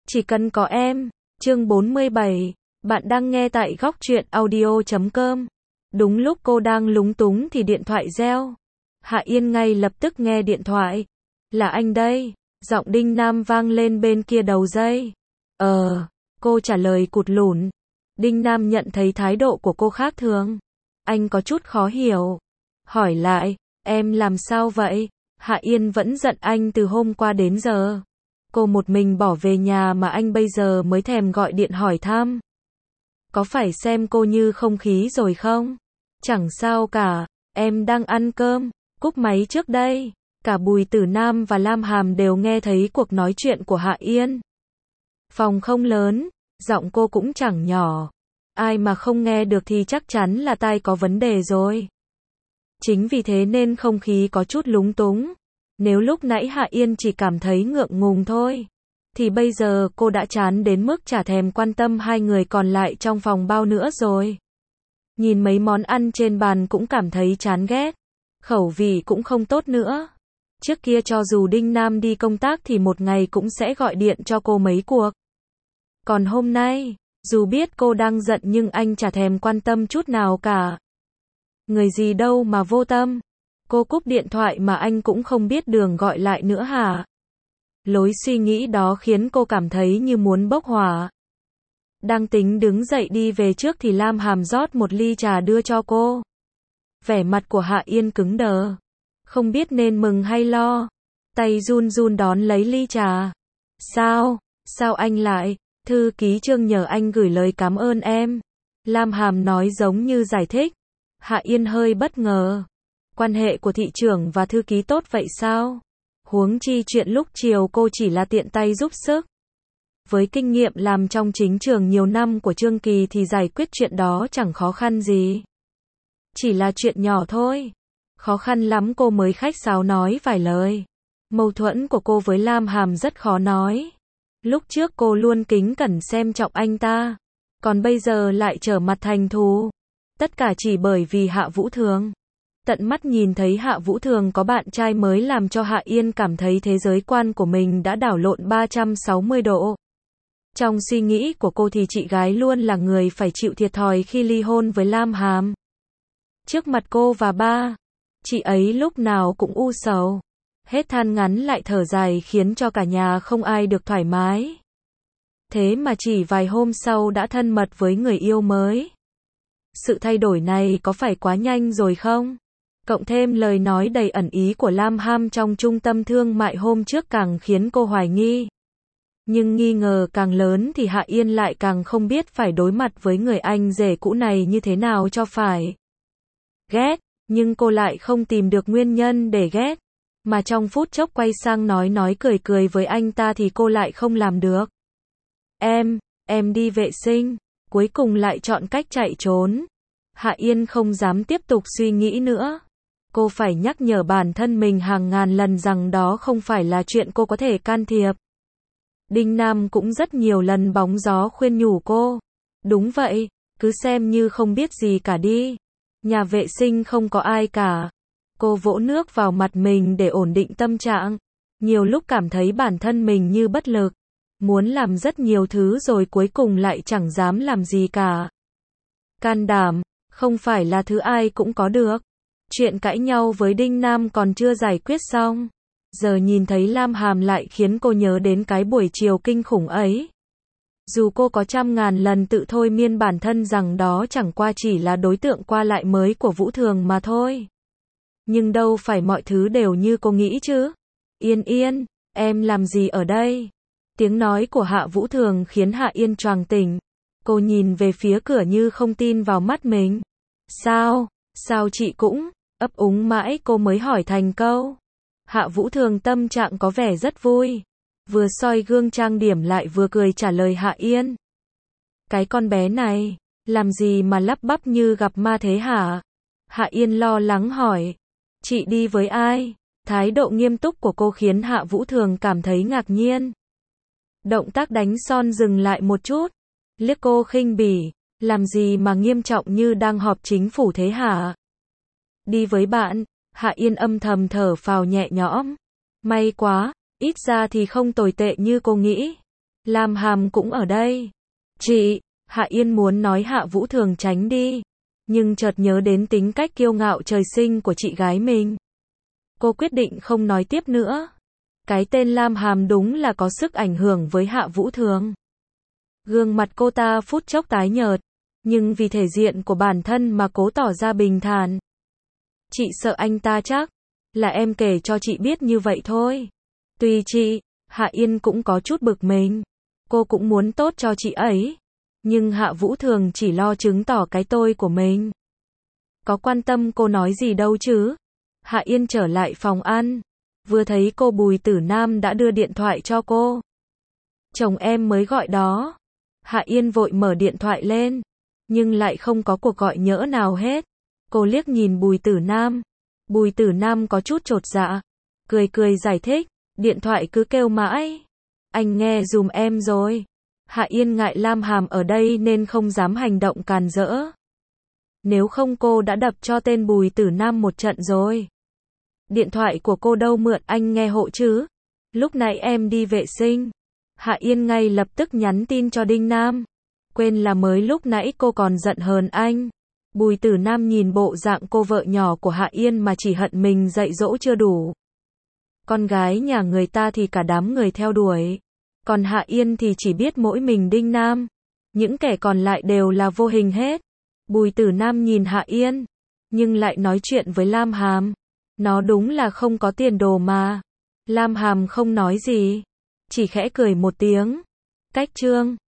Chỉ cần có em. Chương 47. Bạn đang nghe tại góc truyện audio.com. Đúng lúc cô đang lúng túng thì điện thoại reo. Hạ Yên ngay lập tức nghe điện thoại. Là anh đây. Giọng Đinh Nam vang lên bên kia đầu dây. Cô trả lời cụt lủn. Đinh Nam nhận thấy thái độ của cô khác thường. Anh có chút khó hiểu. Hỏi lại, em làm sao vậy? Hạ Yên vẫn giận anh từ hôm qua đến giờ. Cô một mình bỏ về nhà mà anh bây giờ mới thèm gọi điện hỏi thăm. Có phải xem cô như không khí rồi không? Chẳng sao cả, em đang ăn cơm. Cúp máy trước đây. Cả Bùi Tử Nam và Lam Hàm đều nghe thấy cuộc nói chuyện của Hạ Yên. Phòng không lớn, giọng cô cũng chẳng nhỏ. Ai mà không nghe được thì chắc chắn là tai có vấn đề rồi. Chính vì thế nên không khí có chút lúng túng. Nếu lúc nãy Hạ Yên chỉ cảm thấy ngượng ngùng thôi, thì bây giờ cô đã chán đến mức chả thèm quan tâm hai người còn lại trong phòng bao nữa rồi. Nhìn mấy món ăn trên bàn cũng cảm thấy chán ghét. Khẩu vị cũng không tốt nữa. Trước kia cho dù Đinh Nam đi công tác thì một ngày cũng sẽ gọi điện cho cô mấy cuộc. Còn hôm nay, dù biết cô đang giận nhưng anh chả thèm quan tâm chút nào cả. Người gì đâu mà vô tâm. Cô cúp điện thoại mà anh cũng không biết đường gọi lại nữa hả? Lối suy nghĩ đó khiến cô cảm thấy như muốn bốc hỏa. Đang tính đứng dậy đi về trước thì Lam Hàm rót một ly trà đưa cho cô. Vẻ mặt của Hạ Yên cứng đờ. Không biết nên mừng hay lo. Tay run run đón lấy ly trà. Sao anh lại? Thư ký Trương nhờ anh gửi lời cảm ơn em. Lam Hàm nói giống như giải thích. Hạ Yên hơi bất ngờ. Quan hệ của thị trưởng và thư ký tốt vậy sao? Huống chi chuyện lúc chiều cô chỉ là tiện tay giúp sức. Với kinh nghiệm làm trong chính trường nhiều năm của Trương Kỳ thì giải quyết chuyện đó chẳng khó khăn gì. Chỉ là chuyện nhỏ thôi. Khó khăn lắm cô mới khách sáo nói vài lời. Mâu thuẫn của cô với Lam Hàm rất khó nói. Lúc trước cô luôn kính cẩn xem trọng anh ta. Còn bây giờ lại trở mặt thành thù. Tất cả chỉ bởi vì Hạ Vũ Thường. Tận mắt nhìn thấy Hạ Vũ Thường có bạn trai mới làm cho Hạ Yên cảm thấy thế giới quan của mình đã đảo lộn 360 độ. Trong suy nghĩ của cô thì chị gái luôn là người phải chịu thiệt thòi khi ly hôn với Lam Hàm. Trước mặt cô và ba, chị ấy lúc nào cũng u sầu. Hết than ngắn lại thở dài khiến cho cả nhà không ai được thoải mái. Thế mà chỉ vài hôm sau đã thân mật với người yêu mới. Sự thay đổi này có phải quá nhanh rồi không? Cộng thêm lời nói đầy ẩn ý của Lam Hàm trong trung tâm thương mại hôm trước càng khiến cô hoài nghi. Nhưng nghi ngờ càng lớn thì Hạ Yên lại càng không biết phải đối mặt với người anh rể cũ này như thế nào cho phải. Ghét, nhưng cô lại không tìm được nguyên nhân để ghét. Mà trong phút chốc quay sang nói cười với anh ta thì cô lại không làm được. Em đi vệ sinh. Cuối cùng lại chọn cách chạy trốn. Hạ Yên không dám tiếp tục suy nghĩ nữa. Cô phải nhắc nhở bản thân mình hàng ngàn lần rằng đó không phải là chuyện cô có thể can thiệp. Đinh Nam cũng rất nhiều lần bóng gió khuyên nhủ cô. Đúng vậy, cứ xem như không biết gì cả đi. Nhà vệ sinh không có ai cả. Cô vỗ nước vào mặt mình để ổn định tâm trạng. Nhiều lúc cảm thấy bản thân mình như bất lực. Muốn làm rất nhiều thứ rồi cuối cùng lại chẳng dám làm gì cả. Can đảm, không phải là thứ ai cũng có được. Chuyện cãi nhau với Đinh Nam còn chưa giải quyết xong. Giờ nhìn thấy Lam Hàm lại khiến cô nhớ đến cái buổi chiều kinh khủng ấy. Dù cô có trăm ngàn lần tự thôi miên bản thân rằng đó chẳng qua chỉ là đối tượng qua lại mới của Vũ Thường mà thôi. Nhưng đâu phải mọi thứ đều như cô nghĩ chứ. Yên, em làm gì ở đây? Tiếng nói của Hạ Vũ Thường khiến Hạ Yên choàng tỉnh. Cô nhìn về phía cửa như không tin vào mắt mình. Sao chị cũng? Ấp úng mãi cô mới hỏi thành câu. Hạ Vũ Thường tâm trạng có vẻ rất vui. Vừa soi gương trang điểm lại vừa cười trả lời Hạ Yên. Cái con bé này, làm gì mà lắp bắp như gặp ma thế hả? Hạ Yên lo lắng hỏi. Chị đi với ai? Thái độ nghiêm túc của cô khiến Hạ Vũ Thường cảm thấy ngạc nhiên. Động tác đánh son dừng lại một chút. Liếc cô khinh bỉ. Làm gì mà nghiêm trọng như đang họp chính phủ thế hả? Đi với bạn. Hạ Yên âm thầm thở phào nhẹ nhõm. May quá, ít ra thì không tồi tệ như cô nghĩ. Lam Hàm cũng ở đây. Chị, Hạ Yên muốn nói Hạ Vũ Thường tránh đi, nhưng chợt nhớ đến tính cách kiêu ngạo trời sinh của chị gái mình. Cô quyết định không nói tiếp nữa. Cái tên Lam Hàm đúng là có sức ảnh hưởng với Hạ Vũ Thường. Gương mặt cô ta phút chốc tái nhợt, nhưng vì thể diện của bản thân mà cố tỏ ra bình thản. Chị sợ anh ta chắc, là em kể cho chị biết như vậy thôi. Tùy chị, Hạ Yên cũng có chút bực mình. Cô cũng muốn tốt cho chị ấy. Nhưng Hạ Vũ Thường chỉ lo chứng tỏ cái tôi của mình. Có quan tâm cô nói gì đâu chứ. Hạ Yên trở lại phòng ăn. Vừa thấy cô Bùi Tử Nam đã đưa điện thoại cho cô. Chồng em mới gọi đó. Hạ Yên vội mở điện thoại lên. Nhưng lại không có cuộc gọi nhỡ nào hết. Cô liếc nhìn Bùi Tử Nam. Bùi Tử Nam có chút chột dạ. Cười cười giải thích. Điện thoại cứ kêu mãi. Anh nghe dùm em rồi. Hạ Yên ngại Lam Hàm ở đây nên không dám hành động càn rỡ. Nếu không cô đã đập cho tên Bùi Tử Nam một trận rồi. Điện thoại của cô đâu mượn anh nghe hộ chứ? Lúc nãy em đi vệ sinh. Hạ Yên ngay lập tức nhắn tin cho Đinh Nam. Quên là mới lúc nãy cô còn giận hờn anh. Bùi Tử Nam nhìn bộ dạng cô vợ nhỏ của Hạ Yên mà chỉ hận mình dạy dỗ chưa đủ. Con gái nhà người ta thì cả đám người theo đuổi. Còn Hạ Yên thì chỉ biết mỗi mình Đinh Nam. Những kẻ còn lại đều là vô hình hết. Bùi Tử Nam nhìn Hạ Yên, nhưng lại nói chuyện với Lam Hàm. Nó đúng là không có tiền đồ mà. Lam Hàm không nói gì, chỉ khẽ cười một tiếng. Cách chương